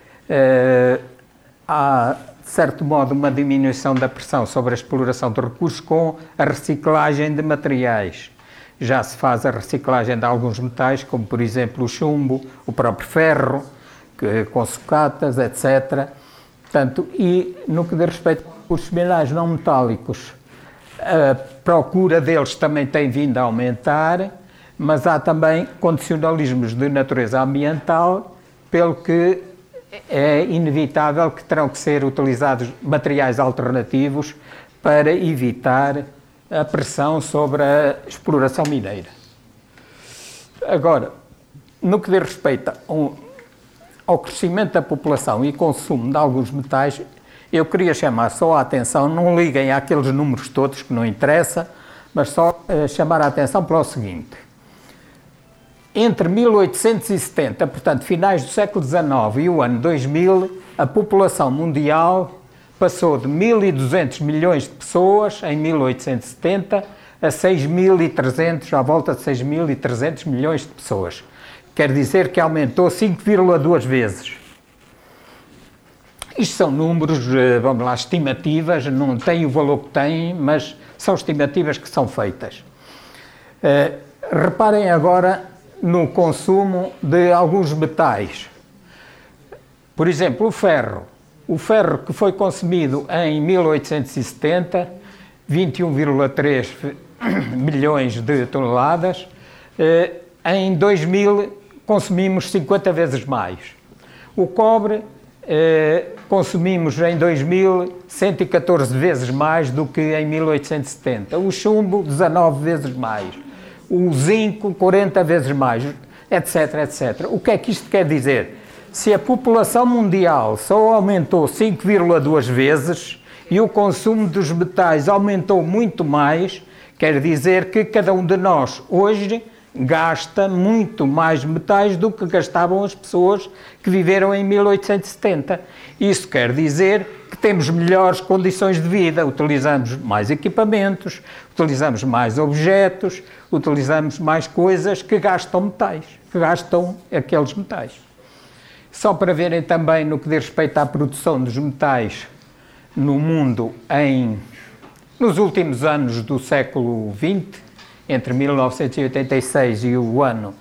há, de certo modo, uma diminuição da pressão sobre a exploração de recursos com a reciclagem de materiais. Já se faz a reciclagem de alguns metais, como, por exemplo, o chumbo, o próprio ferro, com sucatas, etc. Portanto, e no que diz respeito aos recursos minerais não metálicos, a procura deles também tem vindo a aumentar, mas há também condicionalismos de natureza ambiental, pelo que é inevitável que terão que ser utilizados materiais alternativos para evitar a pressão sobre a exploração mineira. Agora, no que diz respeito ao crescimento da população e consumo de alguns metais, Eu queria chamar só a atenção, não liguem àqueles números todos que não interessa, mas só chamar a atenção para o seguinte. Entre 1870, portanto, finais do século XIX e o ano 2000, a população mundial passou de 1.200 milhões de pessoas em 1870 a 6.300, à volta de 6.300 milhões de pessoas. Quer dizer que aumentou 5,2 vezes. Isto são números, vamos lá, estimativas, não têm o valor que têm, mas são estimativas que são feitas. Reparem agora no consumo de alguns metais. Por exemplo, o ferro. O ferro que foi consumido em 1870, 21,3 milhões de toneladas, em 2000 consumimos 50 vezes mais. O cobre consumimos em 2000 114 vezes mais do que em 1870. O chumbo 19 vezes mais. O zinco 40 vezes mais, etc, etc. O que é que isto quer dizer? Se a população mundial só aumentou 5,2 vezes e o consumo dos metais aumentou muito mais, quer dizer que cada um de nós hoje gasta muito mais metais do que gastavam as pessoas que viveram em 1870. Isso quer dizer que temos melhores condições de vida, utilizamos mais equipamentos, utilizamos mais objetos, utilizamos mais coisas que gastam metais, que gastam aqueles metais. Só para verem também no que diz respeito à produção dos metais no mundo nos últimos anos do século XX, entre 1986 e o ano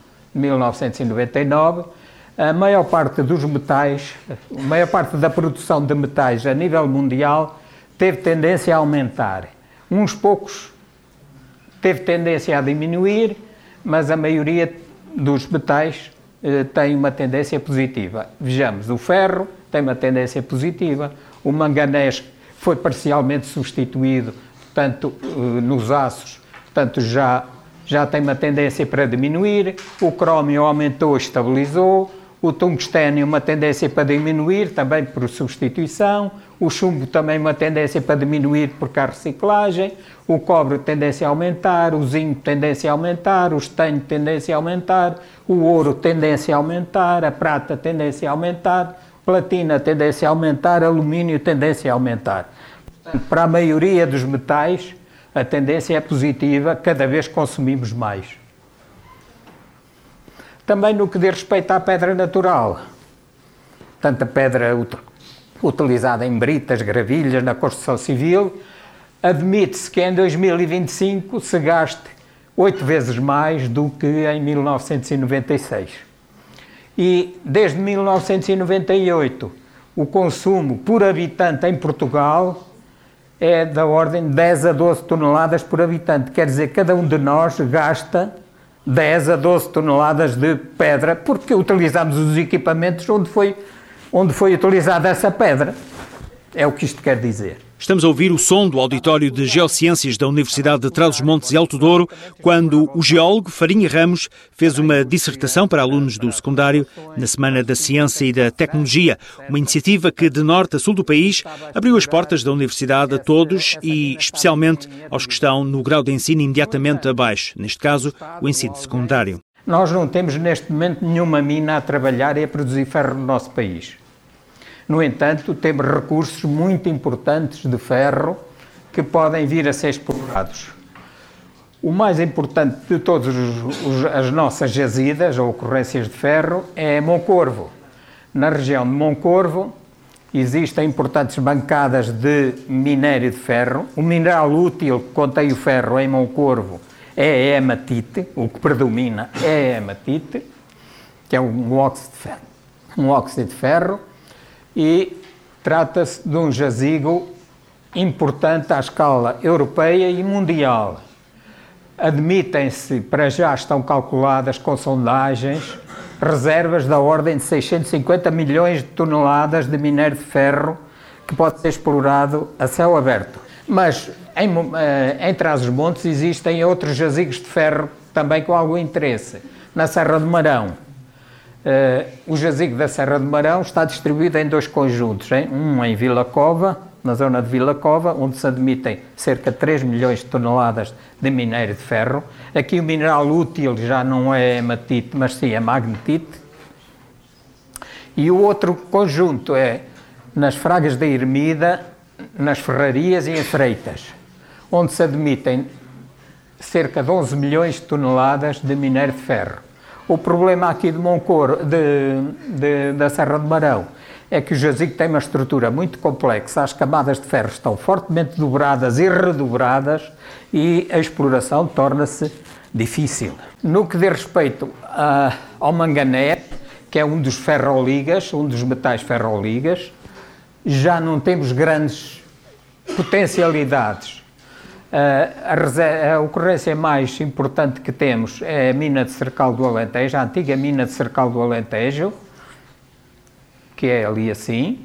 1999, a maior parte dos metais, a maior parte da produção de metais a nível mundial teve tendência a aumentar. Uns poucos teve tendência a diminuir, mas a maioria dos metais tem uma tendência positiva. Vejamos, o ferro tem uma tendência positiva, o manganês foi parcialmente substituído, portanto, nos aços, portanto, já tem uma tendência para diminuir, o crómio aumentou, estabilizou, o tungstênio uma tendência para diminuir, também por substituição, o chumbo também uma tendência para diminuir porque há reciclagem, o cobre tendência a aumentar, o zinco tendência a aumentar, o estanho tendência a aumentar, o ouro tendência a aumentar, a prata tendência a aumentar, platina tendência a aumentar, alumínio tendência a aumentar. Portanto, para a maioria dos metais, a tendência é positiva, cada vez consumimos mais. Também no que diz respeito à pedra natural, tanto a pedra utilizada em britas, gravilhas, na construção civil, admite-se que em 2025 se gaste 8 vezes mais do que em 1996. E desde 1998 o consumo por habitante em Portugal é da ordem de 10 a 12 toneladas por habitante. Quer dizer, cada um de nós gasta 10 a 12 toneladas de pedra porque utilizamos os equipamentos onde foi utilizada essa pedra. É o que isto quer dizer. Estamos a ouvir o som do auditório de Geociências da Universidade de Trás-os-Montes e Alto Douro, quando o geólogo Farinha Ramos fez uma dissertação para alunos do secundário na Semana da Ciência e da Tecnologia, uma iniciativa que, de norte a sul do país, abriu as portas da universidade a todos e, especialmente, aos que estão no grau de ensino imediatamente abaixo, neste caso, o ensino secundário. Nós não temos, neste momento, nenhuma mina a trabalhar e a produzir ferro no nosso país. No entanto, temos recursos muito importantes de ferro que podem vir a ser explorados. O mais importante de todas as nossas jazidas ou ocorrências de ferro é Moncorvo. Na região de Moncorvo existem importantes bancadas de minério de ferro. O mineral útil que contém o ferro em Moncorvo é a hematite, o que predomina é a hematite, que é um óxido de ferro. E trata-se de um jazigo importante à escala europeia e mundial. Admitem-se, para já estão calculadas com sondagens, reservas da ordem de 650 milhões de toneladas de minério de ferro que pode ser explorado a céu aberto. Mas em Trás-os-Montes existem outros jazigos de ferro também com algum interesse. Na Serra do Marão, O jazigo da Serra de Marão está distribuído em 2 conjuntos, um em Vila Cova, na zona de Vila Cova, onde se admitem cerca de 3 milhões de toneladas de minério de ferro. Aqui o mineral útil já não é hematite, mas sim é magnetite. E o outro conjunto é nas Fragas da Ermida, nas Ferrarias e em Freitas, onde se admitem cerca de 11 milhões de toneladas de minério de ferro. O problema aqui de Moncorvo, da Serra de Marão, é que o jazigo tem uma estrutura muito complexa, as camadas de ferro estão fortemente dobradas e redobradas e a exploração torna-se difícil. No que diz respeito ao manganés, que é um dos ferroligas, um dos metais ferroligas, já não temos grandes potencialidades. A ocorrência mais importante que temos é a mina de Cercal do Alentejo, a antiga mina de Cercal do Alentejo, que é ali assim,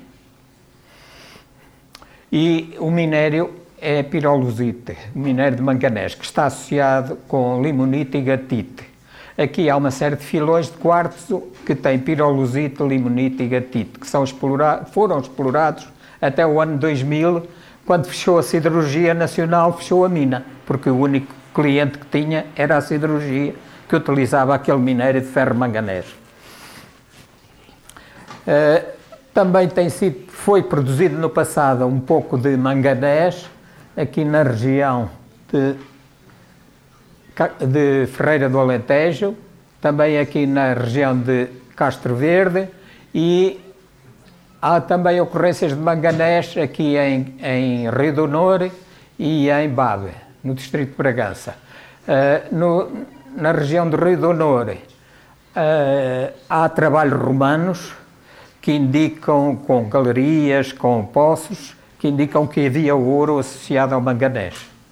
e o minério é pirolusite, minério de manganés, que está associado com limonite e gatite. Aqui há uma série de filões de quartzo que têm pirolusite, limonite e gatite, que foram explorados até o ano 2000, quando fechou a Siderurgia Nacional, fechou a mina, porque o único cliente que tinha era a siderurgia, que utilizava aquele minério de ferro manganés. Também foi produzido no passado um pouco de manganés aqui na região de Ferreira do Alentejo, também aqui na região de Castro Verde, e há também ocorrências de manganés aqui em Rio do Honor e em Bade, no distrito de Bragança. Na região de Rio do Honor há trabalhos romanos que indicam, com galerias, com poços, que indicam que havia ouro associado ao manganés.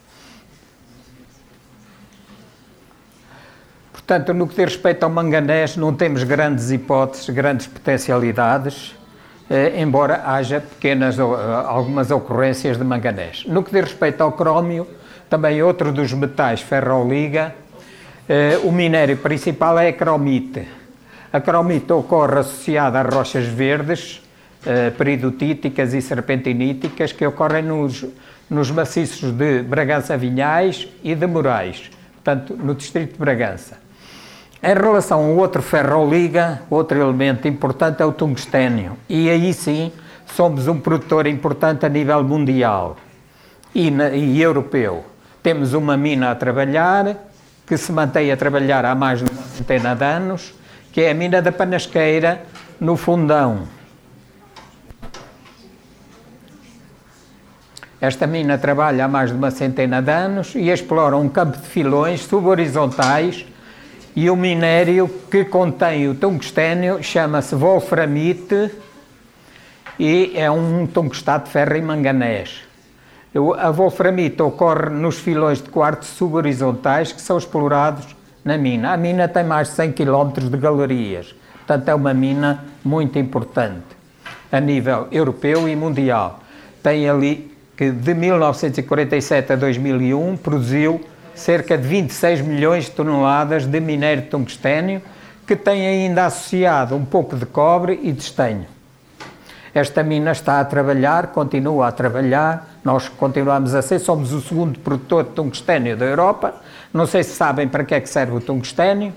Portanto, no que diz respeito ao manganés, não temos grandes hipóteses, grandes potencialidades, embora haja algumas ocorrências de manganés. No que diz respeito ao crómio, também outro dos metais ferroliga, o minério principal é a cromite. A cromite ocorre associada a rochas verdes, peridotíticas e serpentiníticas, que ocorrem nos maciços de Bragança-Vinhais e de Moraes, portanto, no distrito de Bragança. Em relação ao outro ferroliga, outro elemento importante é o tungstênio, e aí sim somos um produtor importante a nível mundial e europeu. Temos uma mina a trabalhar, que se mantém a trabalhar há mais de uma centena de anos, que é a mina da Panasqueira, no Fundão. Esta mina trabalha há mais de uma centena de anos e explora um campo de filões subhorizontais, e o minério que contém o tungstênio chama-se wolframite e é um tungstado de ferro e manganés. A wolframite ocorre nos filões de quartzo subhorizontais que são explorados na mina. A mina tem mais de 100 km de galerias, portanto é uma mina muito importante a nível europeu e mundial. Tem ali que de 1947 a 2001 produziu cerca de 26 milhões de toneladas de minério de tungstênio, que tem ainda associado um pouco de cobre e de estanho. Esta mina está a trabalhar, continua a trabalhar, nós continuamos a ser, somos o segundo produtor de tungstênio da Europa. Não sei se sabem para que é que serve o tungstênio.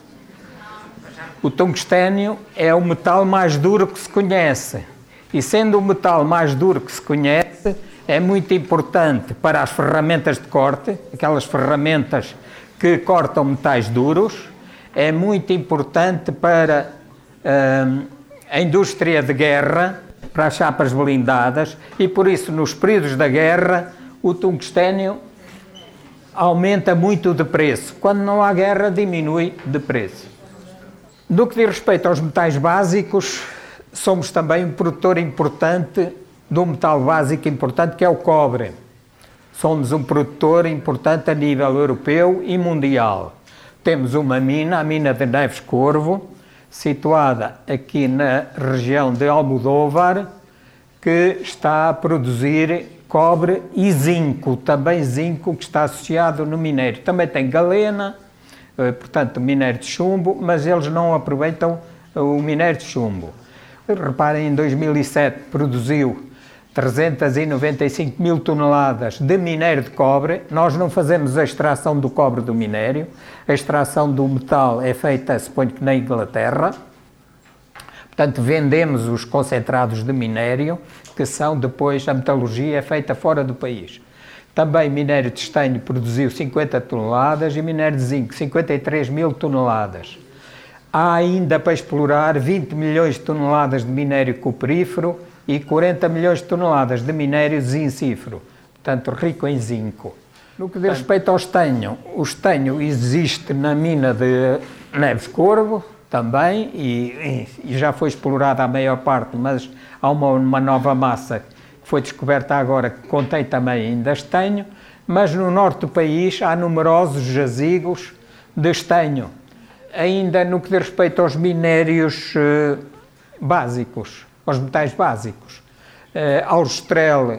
O tungstênio é o metal mais duro que se conhece, e sendo o metal mais duro que se conhece, é muito importante para as ferramentas de corte, aquelas ferramentas que cortam metais duros, é muito importante para a indústria de guerra, para as chapas blindadas, e por isso nos períodos da guerra o tungstênio aumenta muito de preço. Quando não há guerra, diminui de preço. No que diz respeito aos metais básicos, somos também um produtor importante de um metal básico importante, que é o cobre. Somos um produtor importante a nível europeu e mundial. Temos uma mina, a mina de Neves Corvo, situada aqui na região de Almodóvar, que está a produzir cobre e zinco, também zinco que está associado no minério. Também tem galena, portanto minério de chumbo, mas eles não aproveitam o minério de chumbo. Reparem, em 2007 produziu 395 mil toneladas de minério de cobre. Nós não fazemos a extração do cobre do minério. A extração do metal é feita, suponho que na Inglaterra. Portanto, vendemos os concentrados de minério, que são depois, a metalurgia é feita fora do país. Também minério de estanho produziu 50 toneladas e minério de zinco 53 mil toneladas. Há ainda para explorar 20 milhões de toneladas de minério cuprífero e 40 milhões de toneladas de minério zincífero, portanto rico em zinco. No que diz respeito ao estanho, o estanho existe na mina de Neves Corvo também e já foi explorada a maior parte, mas há uma nova massa que foi descoberta agora que contém também ainda estanho, mas no norte do país há numerosos jazigos de estanho. Ainda no que diz respeito aos minérios básicos, aos metais básicos, Austrel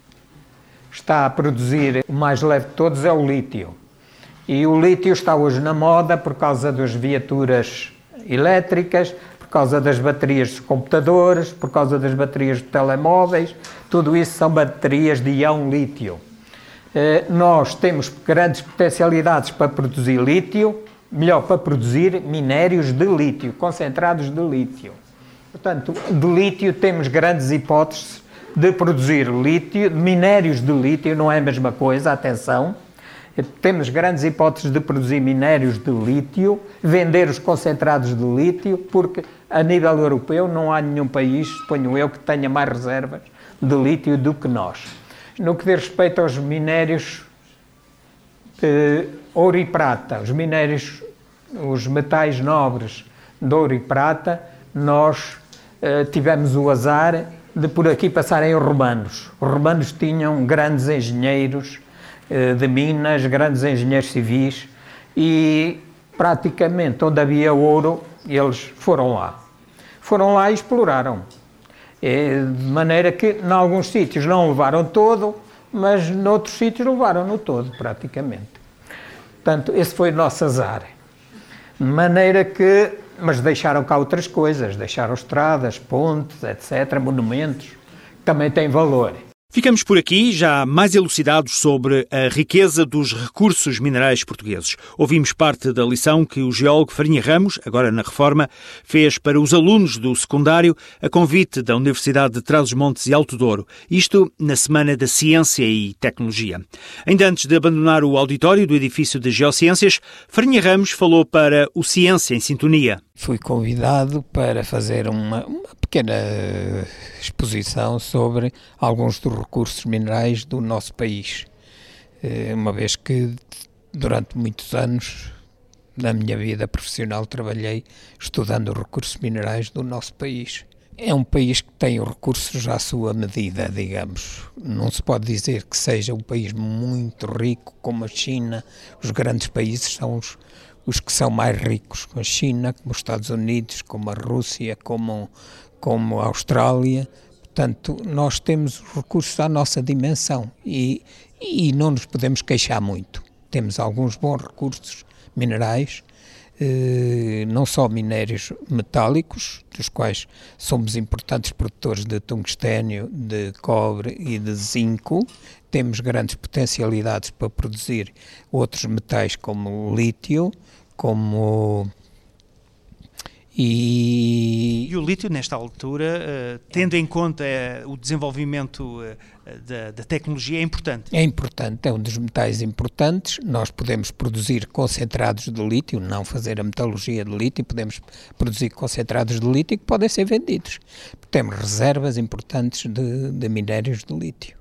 está a produzir, o mais leve de todos é o lítio. E o lítio está hoje na moda por causa das viaturas elétricas, por causa das baterias dos computadores, por causa das baterias de telemóveis, tudo isso são baterias de íon lítio. Nós temos grandes potencialidades para produzir lítio, melhor, para produzir minérios de lítio, concentrados de lítio. Portanto, de lítio temos grandes hipóteses de produzir lítio, minérios de lítio, não é a mesma coisa, atenção. Temos grandes hipóteses de produzir minérios de lítio, vender os concentrados de lítio, porque a nível europeu não há nenhum país, suponho eu, que tenha mais reservas de lítio do que nós. No que diz respeito aos minérios de ouro e prata, os metais nobres de ouro e prata, nós tivemos o azar de por aqui passarem os romanos. Os romanos tinham grandes engenheiros de minas, grandes engenheiros civis e praticamente onde havia ouro eles foram lá. Foram lá e exploraram. De maneira que em alguns sítios não levaram todo, mas noutros sítios levaram-no todo praticamente. Portanto, esse foi o nosso azar. De maneira que, mas deixaram cá outras coisas, deixaram estradas, pontes, etc., monumentos, que também têm valor. Ficamos por aqui, já mais elucidados sobre a riqueza dos recursos minerais portugueses. Ouvimos parte da lição que o geólogo Farinha Ramos, agora na Reforma, fez para os alunos do secundário a convite da Universidade de Trás-os-Montes e Alto Douro. Isto na Semana da Ciência e Tecnologia. Ainda antes de abandonar o auditório do edifício de Geociências, Farinha Ramos falou para o Ciência em Sintonia. Fui convidado para fazer uma pequena exposição sobre alguns dos recursos minerais do nosso país, uma vez que durante muitos anos da minha vida profissional trabalhei estudando os recursos minerais do nosso país. É um país que tem os recursos à sua medida, digamos. Não se pode dizer que seja um país muito rico como a China. Os grandes países são os que são mais ricos, como a China, como os Estados Unidos, como a Rússia, como a Austrália. Portanto, nós temos recursos à nossa dimensão e não nos podemos queixar muito. Temos alguns bons recursos minerais, não só minérios metálicos, dos quais somos importantes produtores de tungstênio, de cobre e de zinco. Temos grandes potencialidades para produzir outros metais como o lítio, E o lítio, nesta altura, tendo em conta o desenvolvimento da tecnologia, é importante? É importante, é um dos metais importantes. Nós podemos produzir concentrados de lítio, não fazer a metalurgia de lítio, podemos produzir concentrados de lítio que podem ser vendidos. Temos reservas importantes de minérios de lítio.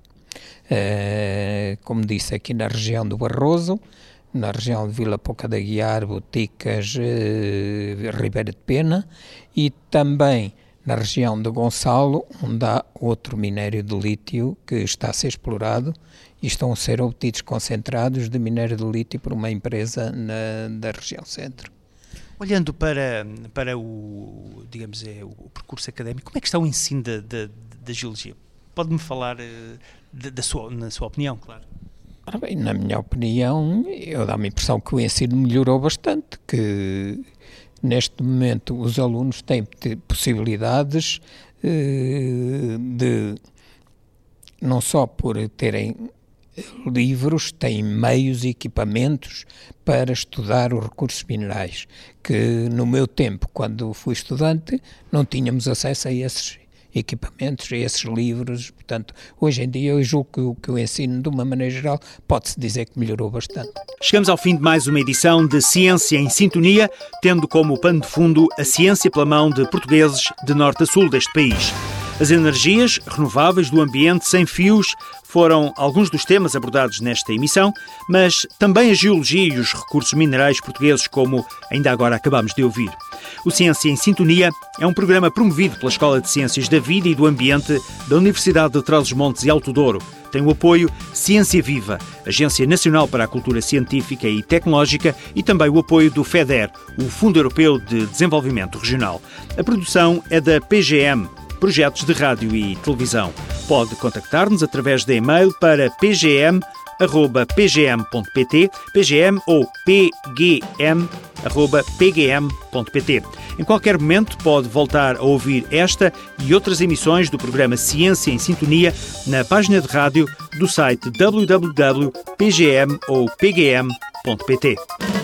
Como disse, aqui na região do Barroso, na região de Vila Pouca de Aguiar, Boticas, Ribeira de Pena, e também na região de Gonçalo, onde há outro minério de lítio que está a ser explorado e estão a ser obtidos concentrados de minério de lítio por uma empresa da região centro. Olhando para o, digamos, o percurso académico, como é que está o ensino da geologia? Pode-me falar na sua opinião, claro. Ora bem, na minha opinião, dá-me a impressão que o ensino melhorou bastante, que Neste momento, os alunos têm possibilidades de, não só por terem livros, têm meios e equipamentos para estudar os recursos minerais, que no meu tempo, quando fui estudante, não tínhamos acesso a esses equipamentos, a esses livros. Portanto, hoje em dia eu julgo que o ensino, de uma maneira geral, pode-se dizer que melhorou bastante. Chegamos ao fim de mais uma edição de Ciência em Sintonia, tendo como pano de fundo a ciência pela mão de portugueses de norte a sul deste país. As energias renováveis do ambiente sem fios foram alguns dos temas abordados nesta emissão, mas também a geologia e os recursos minerais portugueses, como ainda agora acabamos de ouvir. O Ciência em Sintonia é um programa promovido pela Escola de Ciências da Vida e do Ambiente da Universidade de Trás-os-Montes e Alto Douro. Tem o apoio Ciência Viva, Agência Nacional para a Cultura Científica e Tecnológica, e também o apoio do FEDER, o Fundo Europeu de Desenvolvimento Regional. A produção é da PGM, Projetos de Rádio e Televisão. Pode contactar-nos através de e-mail para pgm@pgm.pt, pgm ou pgm@pgm.pt. Em qualquer momento pode voltar a ouvir esta e outras emissões do programa Ciência em Sintonia na página de rádio do site www.pgm ou pgm.pt.